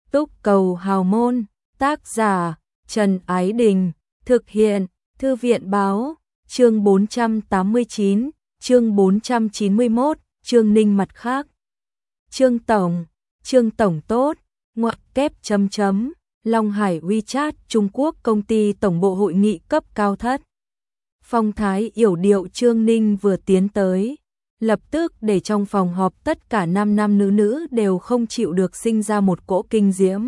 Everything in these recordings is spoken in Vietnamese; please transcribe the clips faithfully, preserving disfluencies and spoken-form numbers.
Túc Cầu Hào Môn, tác giả Trần Ái Đình, thực hiện Thư viện Báo, chương bốn trăm tám mươi chín, chương bốn trăm chín mươi mốt, Trương Ninh mặt khác. Trương Tổng, Trương Tổng tốt, ngoặc kép chấm chấm, Long Hải WeChat Trung Quốc công ty tổng bộ hội nghị cấp cao thất. Phong thái yểu điệu Trương Ninh vừa tiến tới, lập tức để trong phòng họp tất cả nam nam nữ nữ đều không chịu được sinh ra một cỗ kinh diễm.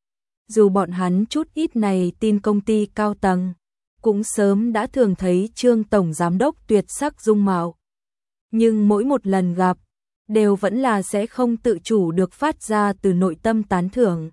Dù bọn hắn chút ít này tin công ty cao tầng, cũng sớm đã thường thấy Trương Tổng Giám đốc tuyệt sắc dung mạo. Nhưng mỗi một lần gặp, đều vẫn là sẽ không tự chủ được phát ra từ nội tâm tán thưởng.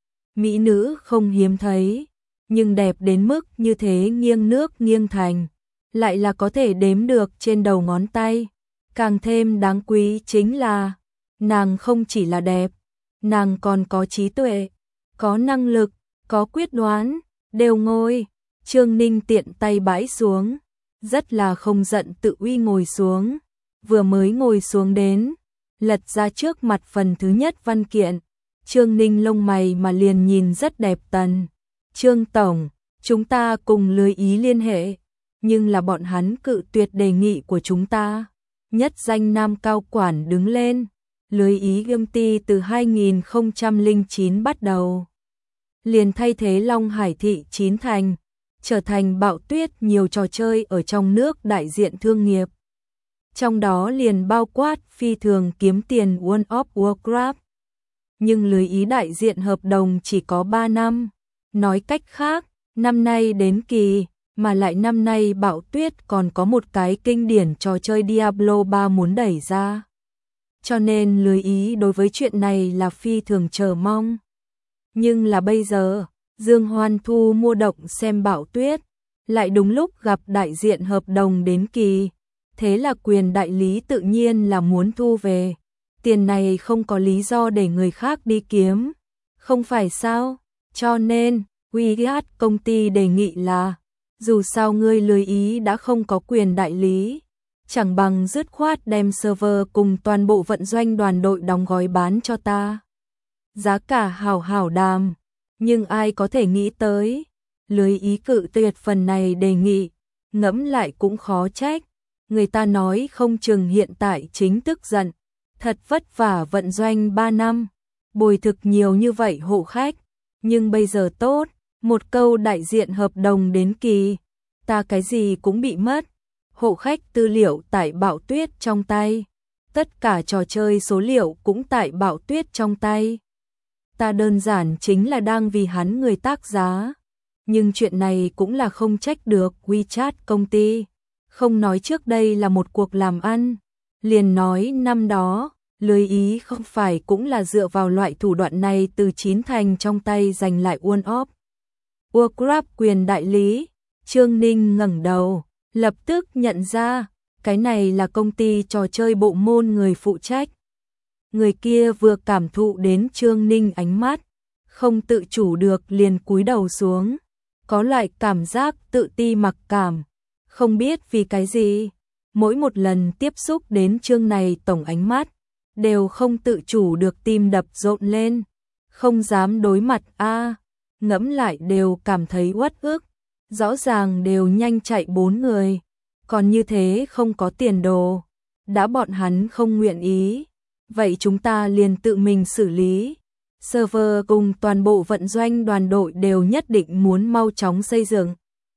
Mỹ nữ không hiếm thấy, nhưng đẹp đến mức như thế nghiêng nước nghiêng thành, lại là có thể đếm được trên đầu ngón tay. Càng thêm đáng quý chính là, nàng không chỉ là đẹp, nàng còn có trí tuệ, có năng lực, có quyết đoán, đều ngồi. Trương Ninh tiện tay bãi xuống, rất là không giận tự uy ngồi xuống, vừa mới ngồi xuống đến, lật ra trước mặt phần thứ nhất văn kiện, Trương Ninh lông mày mà liền nhìn rất đẹp tần. Trương Tổng, chúng ta cùng lưới ý liên hệ, nhưng là bọn hắn cự tuyệt đề nghị của chúng ta. Nhất danh nam cao quản đứng lên, lưới ý công ty từ hai nghìn không trăm lẻ chín bắt đầu, liền thay thế Long Hải thị chín thành, trở thành Bạo Tuyết nhiều trò chơi ở trong nước đại diện thương nghiệp. Trong đó liền bao quát phi thường kiếm tiền World of Warcraft. Nhưng lưới ý đại diện hợp đồng chỉ có ba năm, nói cách khác, năm nay đến kỳ, mà lại năm nay Bạo Tuyết còn có một cái kinh điển trò chơi Diablo ba muốn đẩy ra. Cho nên lưới ý đối với chuyện này là phi thường chờ mong. Nhưng là bây giờ, Dương Hoan Thu mua động xem Bạo Tuyết, lại đúng lúc gặp đại diện hợp đồng đến kỳ, thế là quyền đại lý tự nhiên là muốn thu về. Tiền này không có lý do để người khác đi kiếm, không phải sao? Cho nên, WeChat công ty đề nghị là, dù sao ngươi lưới ý đã không có quyền đại lý, chẳng bằng dứt khoát đem server cùng toàn bộ vận doanh đoàn đội đóng gói bán cho ta. Giá cả hảo hảo đàm, nhưng ai có thể nghĩ tới, lưới ý cự tuyệt phần này đề nghị, ngẫm lại cũng khó trách. Người ta nói không chừng hiện tại chính tức giận, thật vất vả vận doanh ba năm, bồi thực nhiều như vậy hộ khách, nhưng bây giờ tốt, một câu đại diện hợp đồng đến kỳ, ta cái gì cũng bị mất, hộ khách tư liệu tại Bạo Tuyết trong tay, tất cả trò chơi số liệu cũng tại Bạo Tuyết trong tay. Ta đơn giản chính là đang vì hắn người tác giá, nhưng chuyện này cũng là không trách được WeChat công ty. Không nói trước đây là một cuộc làm ăn, liền nói năm đó, lưới ý không phải cũng là dựa vào loại thủ đoạn này từ chín thành trong tay giành lại World of Warcraft quyền đại lý. Trương Ninh ngẩng đầu, lập tức nhận ra, cái này là công ty trò chơi bộ môn người phụ trách. Người kia vừa cảm thụ đến Trương Ninh ánh mắt, không tự chủ được liền cúi đầu xuống, có loại cảm giác tự ti mặc cảm. Không biết vì cái gì, mỗi một lần tiếp xúc đến Trương này tổng ánh mắt, đều không tự chủ được tim đập rộn lên, không dám đối mặt a, ngẫm lại đều cảm thấy uất ức, rõ ràng đều nhanh chạy bốn người, còn như thế không có tiền đồ, đã bọn hắn không nguyện ý, vậy chúng ta liền tự mình xử lý, server cùng toàn bộ vận doanh đoàn đội đều nhất định muốn mau chóng xây dựng.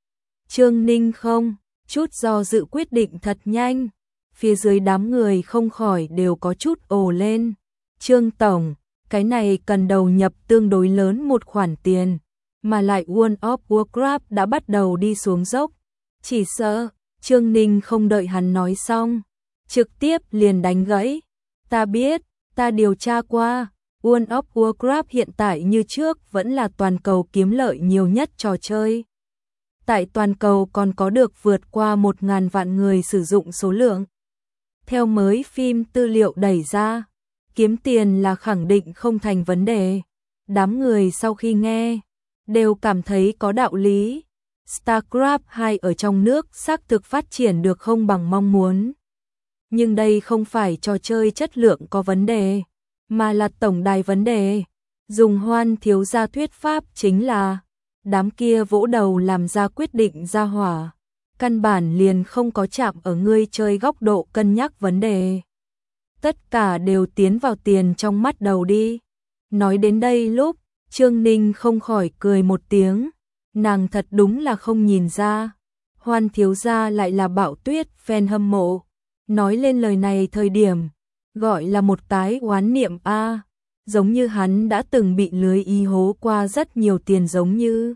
Trương Ninh không chút do dự quyết định thật nhanh, phía dưới đám người không khỏi đều có chút ồ lên. Trương Tổng, cái này cần đầu nhập tương đối lớn một khoản tiền, mà lại World of Warcraft đã bắt đầu đi xuống dốc. Chỉ sợ, Trương Ninh không đợi hắn nói xong, trực tiếp liền đánh gãy. Ta biết, ta điều tra qua, World of Warcraft hiện tại như trước vẫn là toàn cầu kiếm lợi nhiều nhất trò chơi. Tại toàn cầu còn có được vượt qua một ngàn vạn người sử dụng số lượng. Theo mới phim tư liệu đẩy ra, kiếm tiền là khẳng định không thành vấn đề. Đám người sau khi nghe, đều cảm thấy có đạo lý. StarCraft hai ở trong nước xác thực phát triển được không bằng mong muốn. Nhưng đây không phải trò chơi chất lượng có vấn đề, mà là tổng đài vấn đề. Dùng Hoan thiếu gia thuyết pháp chính là, đám kia vỗ đầu làm ra quyết định ra hỏa, căn bản liền không có chạm ở ngươi chơi góc độ cân nhắc vấn đề. Tất cả đều tiến vào tiền trong mắt đầu đi. Nói đến đây lúc, Trương Ninh không khỏi cười một tiếng, nàng thật đúng là không nhìn ra. Hoan thiếu gia lại là Bạo Tuyết fan hâm mộ, nói lên lời này thời điểm, gọi là một cái oán niệm a, giống như hắn đã từng bị lưới y hố qua rất nhiều tiền giống như.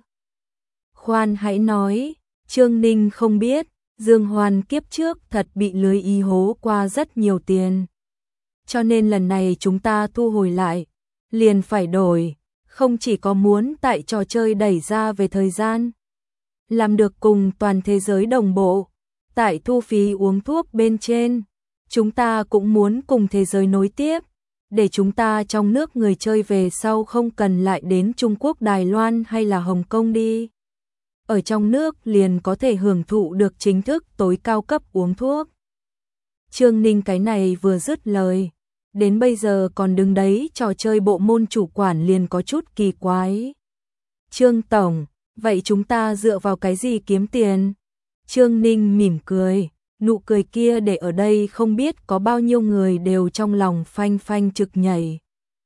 Khoan hãy nói, Trương Ninh không biết, Dương Hoan kiếp trước thật bị lưới y hố qua rất nhiều tiền. Cho nên lần này chúng ta thu hồi lại, liền phải đổi, không chỉ có muốn tại trò chơi đẩy ra về thời gian, làm được cùng toàn thế giới đồng bộ, tại thu phí uống thuốc bên trên, chúng ta cũng muốn cùng thế giới nối tiếp, để chúng ta trong nước người chơi về sau không cần lại đến Trung Quốc, Đài Loan hay là Hồng Kông đi. Ở trong nước liền có thể hưởng thụ được chính thức tối cao cấp uống thuốc. Trương Ninh cái này vừa dứt lời, đến bây giờ còn đứng đấy trò chơi bộ môn chủ quản liền có chút kỳ quái. Trương Tổng, vậy chúng ta dựa vào cái gì kiếm tiền? Trương Ninh mỉm cười, nụ cười kia để ở đây không biết có bao nhiêu người đều trong lòng phanh phanh trực nhảy.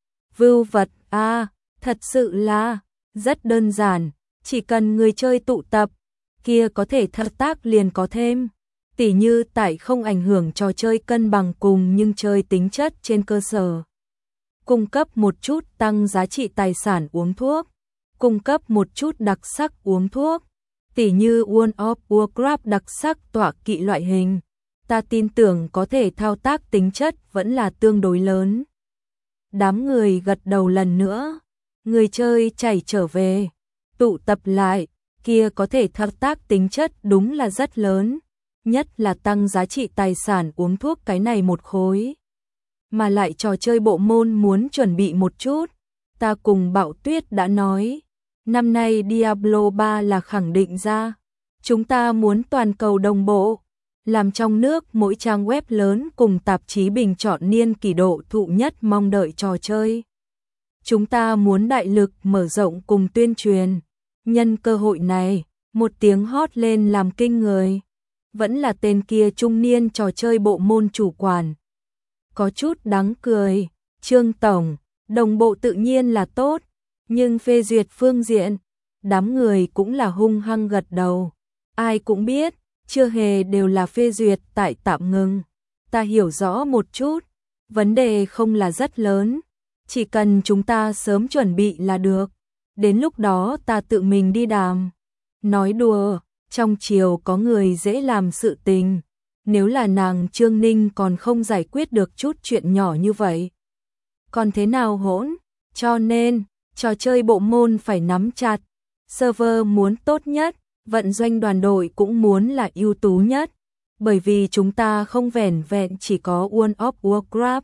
Vưu vật a, à, thật sự là rất đơn giản, chỉ cần người chơi tụ tập, kia có thể thao tác liền có thêm. Tỉ như tại không ảnh hưởng trò chơi cân bằng cùng nhưng chơi tính chất trên cơ sở. Cung cấp một chút tăng giá trị tài sản uống thuốc, cung cấp một chút đặc sắc uống thuốc, tỉ như World of Warcraft đặc sắc tọa kỵ loại hình. Ta tin tưởng có thể thao tác tính chất vẫn là tương đối lớn. Đám người gật đầu lần nữa, người chơi chảy trở về, tụ tập lại, kia có thể thao tác tính chất đúng là rất lớn. Nhất là tăng giá trị tài sản uống thuốc cái này một khối. Mà lại trò chơi bộ môn muốn chuẩn bị một chút, ta cùng Bạo Tuyết đã nói, năm nay Diablo ba là khẳng định ra, chúng ta muốn toàn cầu đồng bộ, làm trong nước mỗi trang web lớn cùng tạp chí bình chọn niên kỷ độ thụ nhất mong đợi trò chơi. Chúng ta muốn đại lực mở rộng cùng tuyên truyền, nhân cơ hội này, một tiếng hót lên làm kinh người. Vẫn là tên kia trung niên trò chơi bộ môn chủ quản. Có chút đáng cười, Trương Tổng, đồng bộ tự nhiên là tốt, nhưng phê duyệt phương diện, đám người cũng là hung hăng gật đầu. Ai cũng biết, chưa hề đều là phê duyệt tại tạm ngừng. Ta hiểu rõ một chút, vấn đề không là rất lớn, chỉ cần chúng ta sớm chuẩn bị là được. Đến lúc đó ta tự mình đi đàm. Nói đùa. Trong triều có người dễ làm sự tình, nếu là nàng Trương Ninh còn không giải quyết được chút chuyện nhỏ như vậy. Còn thế nào hỗn? Cho nên, trò chơi bộ môn phải nắm chặt, server muốn tốt nhất, vận doanh đoàn đội cũng muốn là ưu tú nhất, bởi vì chúng ta không vẻn vẹn chỉ có World of Warcraft,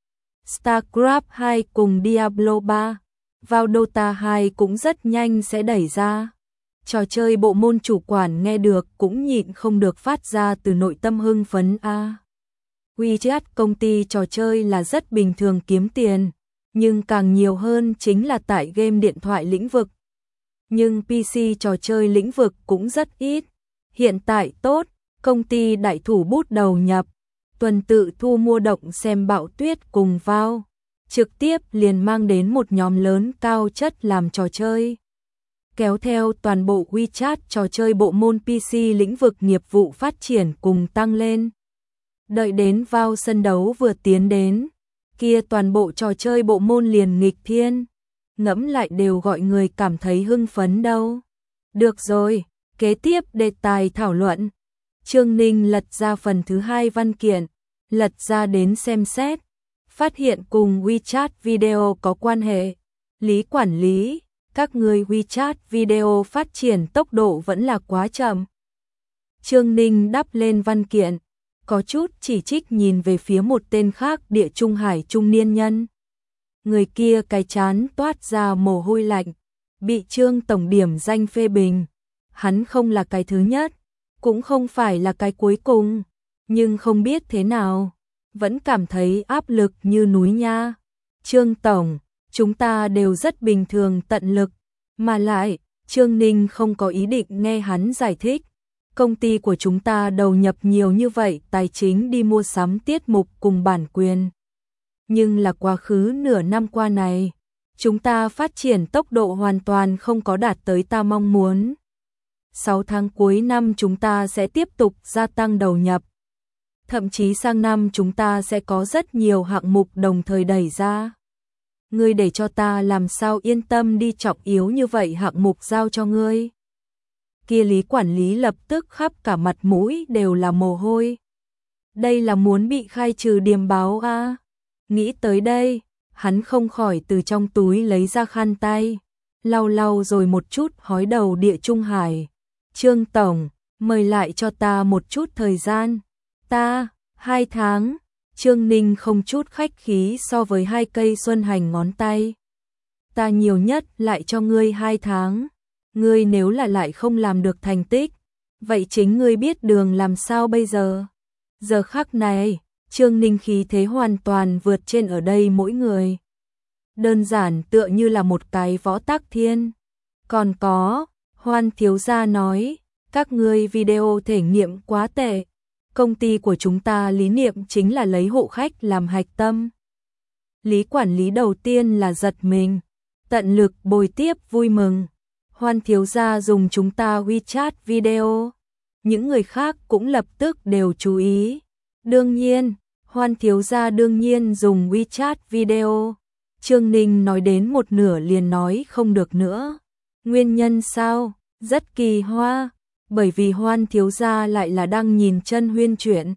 StarCraft hai cùng Diablo ba, vào Dota hai cũng rất nhanh sẽ đẩy ra. Trò chơi bộ môn chủ quản nghe được cũng nhịn không được phát ra từ nội tâm hưng phấn a. À. WeChat công ty trò chơi là rất bình thường kiếm tiền, nhưng càng nhiều hơn chính là tại game điện thoại lĩnh vực. Nhưng pê xê trò chơi lĩnh vực cũng rất ít. Hiện tại tốt, công ty đại thủ bút đầu nhập, tuần tự thu mua động xem Bạo Tuyết cùng vào, trực tiếp liền mang đến một nhóm lớn cao chất làm trò chơi. Kéo theo toàn bộ WeChat trò chơi bộ môn pê xê lĩnh vực nghiệp vụ phát triển cùng tăng lên. Đợi đến vào sân đấu vừa tiến đến, kia toàn bộ trò chơi bộ môn liền nghịch thiên, ngẫm lại đều gọi người cảm thấy hưng phấn đâu. Được rồi, kế tiếp đề tài thảo luận. Trương Ninh lật ra phần thứ hai văn kiện, lật ra đến xem xét, phát hiện cùng WeChat video có quan hệ. Lý quản lý, các người WeChat video phát triển tốc độ vẫn là quá chậm. Trương Ninh đắp lên văn kiện, có chút chỉ trích nhìn về phía một tên khác Địa Trung Hải trung niên nhân. Người kia cái chán toát ra mồ hôi lạnh, bị Trương tổng điểm danh phê bình. Hắn không là cái thứ nhất, cũng không phải là cái cuối cùng, nhưng không biết thế nào, vẫn cảm thấy áp lực như núi nha. Trương tổng, chúng ta đều rất bình thường tận lực, mà lại, Trương Ninh không có ý định nghe hắn giải thích. Công ty của chúng ta đầu nhập nhiều như vậy tài chính đi mua sắm tiết mục cùng bản quyền. Nhưng là quá khứ nửa năm qua này, chúng ta phát triển tốc độ hoàn toàn không có đạt tới ta mong muốn. sáu tháng cuối năm chúng ta sẽ tiếp tục gia tăng đầu nhập. Thậm chí sang năm chúng ta sẽ có rất nhiều hạng mục đồng thời đẩy ra. Ngươi để cho ta làm sao yên tâm đi trọng yếu như vậy hạng mục giao cho ngươi. Kia Lý quản lý lập tức khắp cả mặt mũi đều là mồ hôi. Đây là muốn bị khai trừ điềm báo à? Nghĩ tới đây, hắn không khỏi từ trong túi lấy ra khăn tay, lau lau rồi một chút hói đầu Địa Trung Hải. Trương Tổng, mời lại cho ta một chút thời gian. Ta, hai tháng. Trương Ninh không chút khách khí so với hai cây xuân hành ngón tay. Ta nhiều nhất lại cho ngươi hai tháng. Ngươi nếu là lại không làm được thành tích, vậy chính ngươi biết đường làm sao bây giờ. Giờ khắc này, Trương Ninh khí thế hoàn toàn vượt trên ở đây mỗi người. Đơn giản tựa như là một cái võ tắc thiên. Còn có, Hoan thiếu gia nói, các ngươi video thể nghiệm quá tệ. Công ty của chúng ta lý niệm chính là lấy hộ khách làm hạch tâm. Lý quản lý đầu tiên là giật mình, tận lực bồi tiếp vui mừng. Hoan thiếu gia dùng chúng ta WeChat video. Những người khác cũng lập tức đều chú ý. Đương nhiên, Hoan thiếu gia đương nhiên dùng WeChat video. Trương Ninh nói đến một nửa liền nói không được nữa. Nguyên nhân sao? Rất kỳ hoa. Bởi vì Hoan thiếu gia lại là đang nhìn chân huyên chuyện.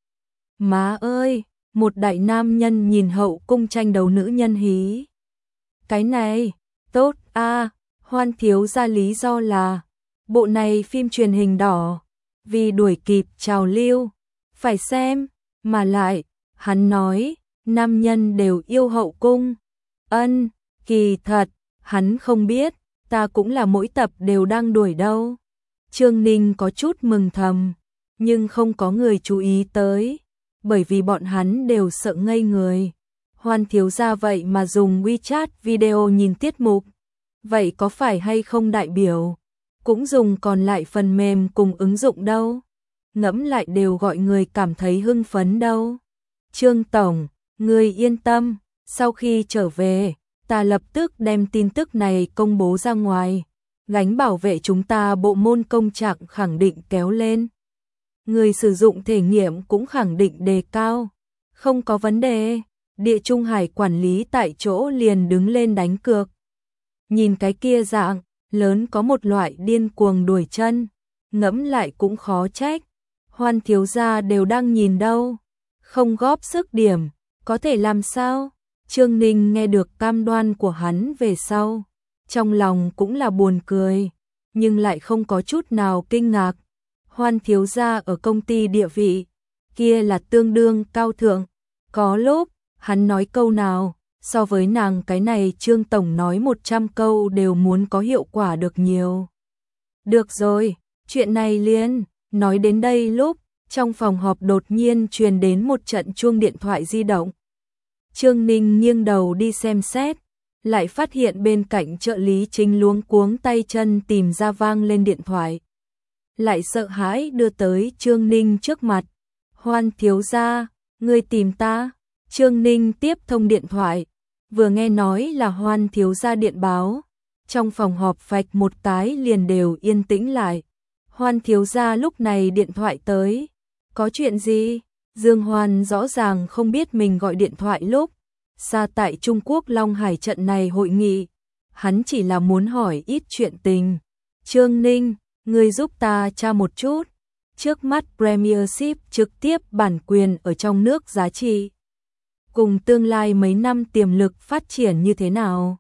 Má ơi, một đại nam nhân nhìn hậu cung tranh đấu nữ nhân hí. Cái này, tốt a. À, Hoan thiếu gia lý do là bộ này phim truyền hình đỏ, vì đuổi kịp trào lưu, phải xem, mà lại, hắn nói, nam nhân đều yêu hậu cung. Ân, kỳ thật, hắn không biết, ta cũng là mỗi tập đều đang đuổi đâu. Trương Ninh có chút mừng thầm, nhưng không có người chú ý tới, bởi vì bọn hắn đều sợ ngây người. Hoan thiếu gia vậy mà dùng WeChat video nhìn tiết mục, vậy có phải hay không đại biểu, cũng dùng còn lại phần mềm cùng ứng dụng đâu. Ngẫm lại đều gọi người cảm thấy hưng phấn đâu. Trương Tổng, người yên tâm, sau khi trở về, ta lập tức đem tin tức này công bố ra ngoài. Gánh bảo vệ chúng ta bộ môn công trạng khẳng định kéo lên. Người sử dụng thể nghiệm cũng khẳng định đề cao. Không có vấn đề, Địa Trung Hải quản lý tại chỗ liền đứng lên đánh cược. Nhìn cái kia dạng, lớn có một loại điên cuồng đuổi chân. Ngẫm lại cũng khó trách. Hoan thiếu gia đều đang nhìn đâu. Không góp sức điểm, có thể làm sao? Trương Ninh nghe được cam đoan của hắn về sau. Trong lòng cũng là buồn cười, nhưng lại không có chút nào kinh ngạc. Hoan thiếu gia ở công ty địa vị, kia là tương đương cao thượng. Có lúc, hắn nói câu nào, so với nàng cái này Trương Tổng nói một trăm câu đều muốn có hiệu quả được nhiều. Được rồi, chuyện này liền, nói đến đây lúc, trong phòng họp đột nhiên truyền đến một trận chuông điện thoại di động. Trương Ninh nghiêng đầu đi xem xét, lại phát hiện bên cạnh trợ lý chính luống cuống tay chân tìm ra vang lên điện thoại. Lại sợ hãi đưa tới Trương Ninh trước mặt. Hoan thiếu gia, ngươi tìm ta. Trương Ninh tiếp thông điện thoại, vừa nghe nói là Hoan thiếu gia điện báo. Trong phòng họp phạch một cái liền đều yên tĩnh lại. Hoan thiếu gia lúc này điện thoại tới. Có chuyện gì? Dương Hoan rõ ràng không biết mình gọi điện thoại lúc xa tại Trung Quốc Long Hải trận này hội nghị, hắn chỉ là muốn hỏi ít chuyện tình. Trương Ninh, ngươi giúp ta tra một chút, trước mắt Premiership trực tiếp bản quyền ở trong nước giá trị, cùng tương lai mấy năm tiềm lực phát triển như thế nào?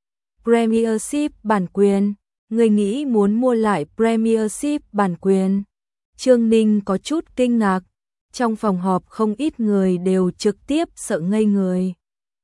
Premiership bản quyền, ngươi nghĩ muốn mua lại Premiership bản quyền? Trương Ninh có chút kinh ngạc, trong phòng họp không ít người đều trực tiếp sợ ngây người.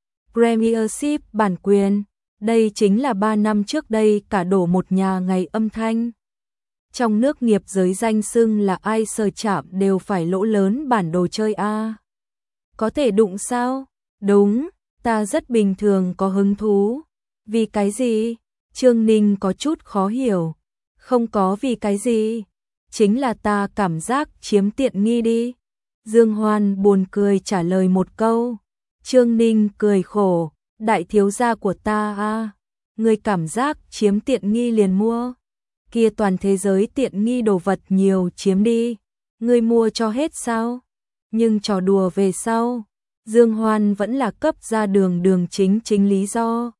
Premiership bản quyền, đây chính là ba năm trước đây cả đổ một nhà ngày âm thanh. Trong nước nghiệp giới danh xưng là ai sờ chạm đều phải lỗ lớn bản đồ chơi a. Có thể đụng sao? Đúng, Ta rất bình thường có hứng thú. Vì cái gì? Trương Ninh có chút khó hiểu. Không có vì cái gì. Chính là ta cảm giác chiếm tiện nghi đi. Dương Hoan buồn cười trả lời một câu. Trương Ninh cười khổ. Đại thiếu gia của ta à. Người cảm giác chiếm tiện nghi liền mua. Kia toàn thế giới tiện nghi đồ vật nhiều chiếm đi. Người mua cho hết sao? Nhưng trò đùa về sau. Dương Hoan vẫn là cấp ra đường đường chính chính lý do.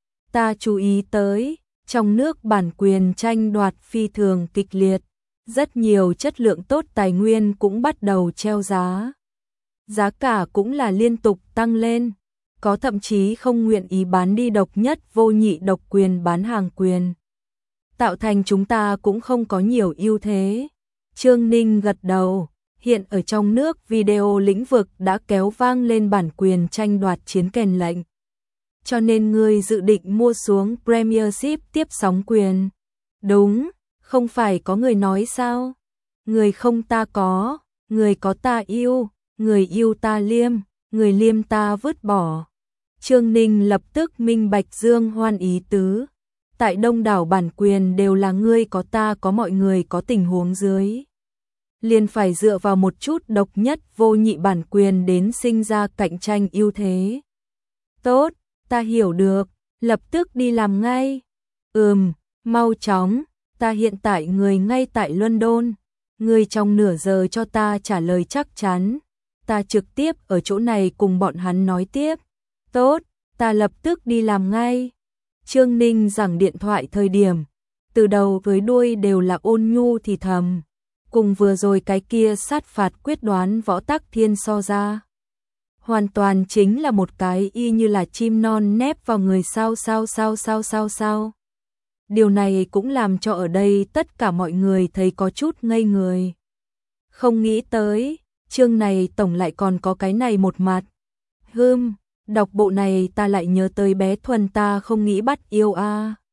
Ta chú ý tới, trong nước bản quyền tranh đoạt phi thường kịch liệt, rất nhiều chất lượng tốt tài nguyên cũng bắt đầu treo giá. Giá cả cũng là liên tục tăng lên, có thậm chí không nguyện ý bán đi độc nhất vô nhị độc quyền bán hàng quyền. Tạo thành chúng ta cũng không có nhiều ưu thế. Trương Ninh gật đầu. Hiện ở trong nước video lĩnh vực đã kéo vang lên bản quyền tranh đoạt chiến kèn lệnh. Cho nên ngươi dự định mua xuống Premiership tiếp sóng quyền. Đúng, không phải có người nói sao? Người không ta có, người có ta yêu, người yêu ta liêm, người liêm ta vứt bỏ. Trương Ninh lập tức minh bạch Dương Hoan ý tứ. Tại đông đảo bản quyền đều là ngươi có ta có mọi người có tình huống dưới. Liền phải dựa vào một chút độc nhất vô nhị bản quyền đến sinh ra cạnh tranh ưu thế. Tốt, ta hiểu được, lập tức đi làm ngay. Ừm, mau chóng, ta hiện tại người ngay tại London. Người trong nửa giờ cho ta trả lời chắc chắn. Ta trực tiếp ở chỗ này cùng bọn hắn nói tiếp. Tốt, ta lập tức đi làm ngay. Trương Ninh giảng điện thoại thời điểm, từ đầu với đuôi đều là ôn nhu thì thầm. Cùng vừa rồi cái kia sát phạt quyết đoán Võ Tắc Thiên so ra. Hoàn toàn chính là một cái y như là chim non nép vào người sao sao sao sao sao sao. Điều này cũng làm cho ở đây tất cả mọi người thấy có chút ngây người. Không nghĩ tới, chương này tổng lại còn có cái này một mặt. Hừm, đọc bộ này ta lại nhớ tới bé Thuần ta không nghĩ bắt yêu a.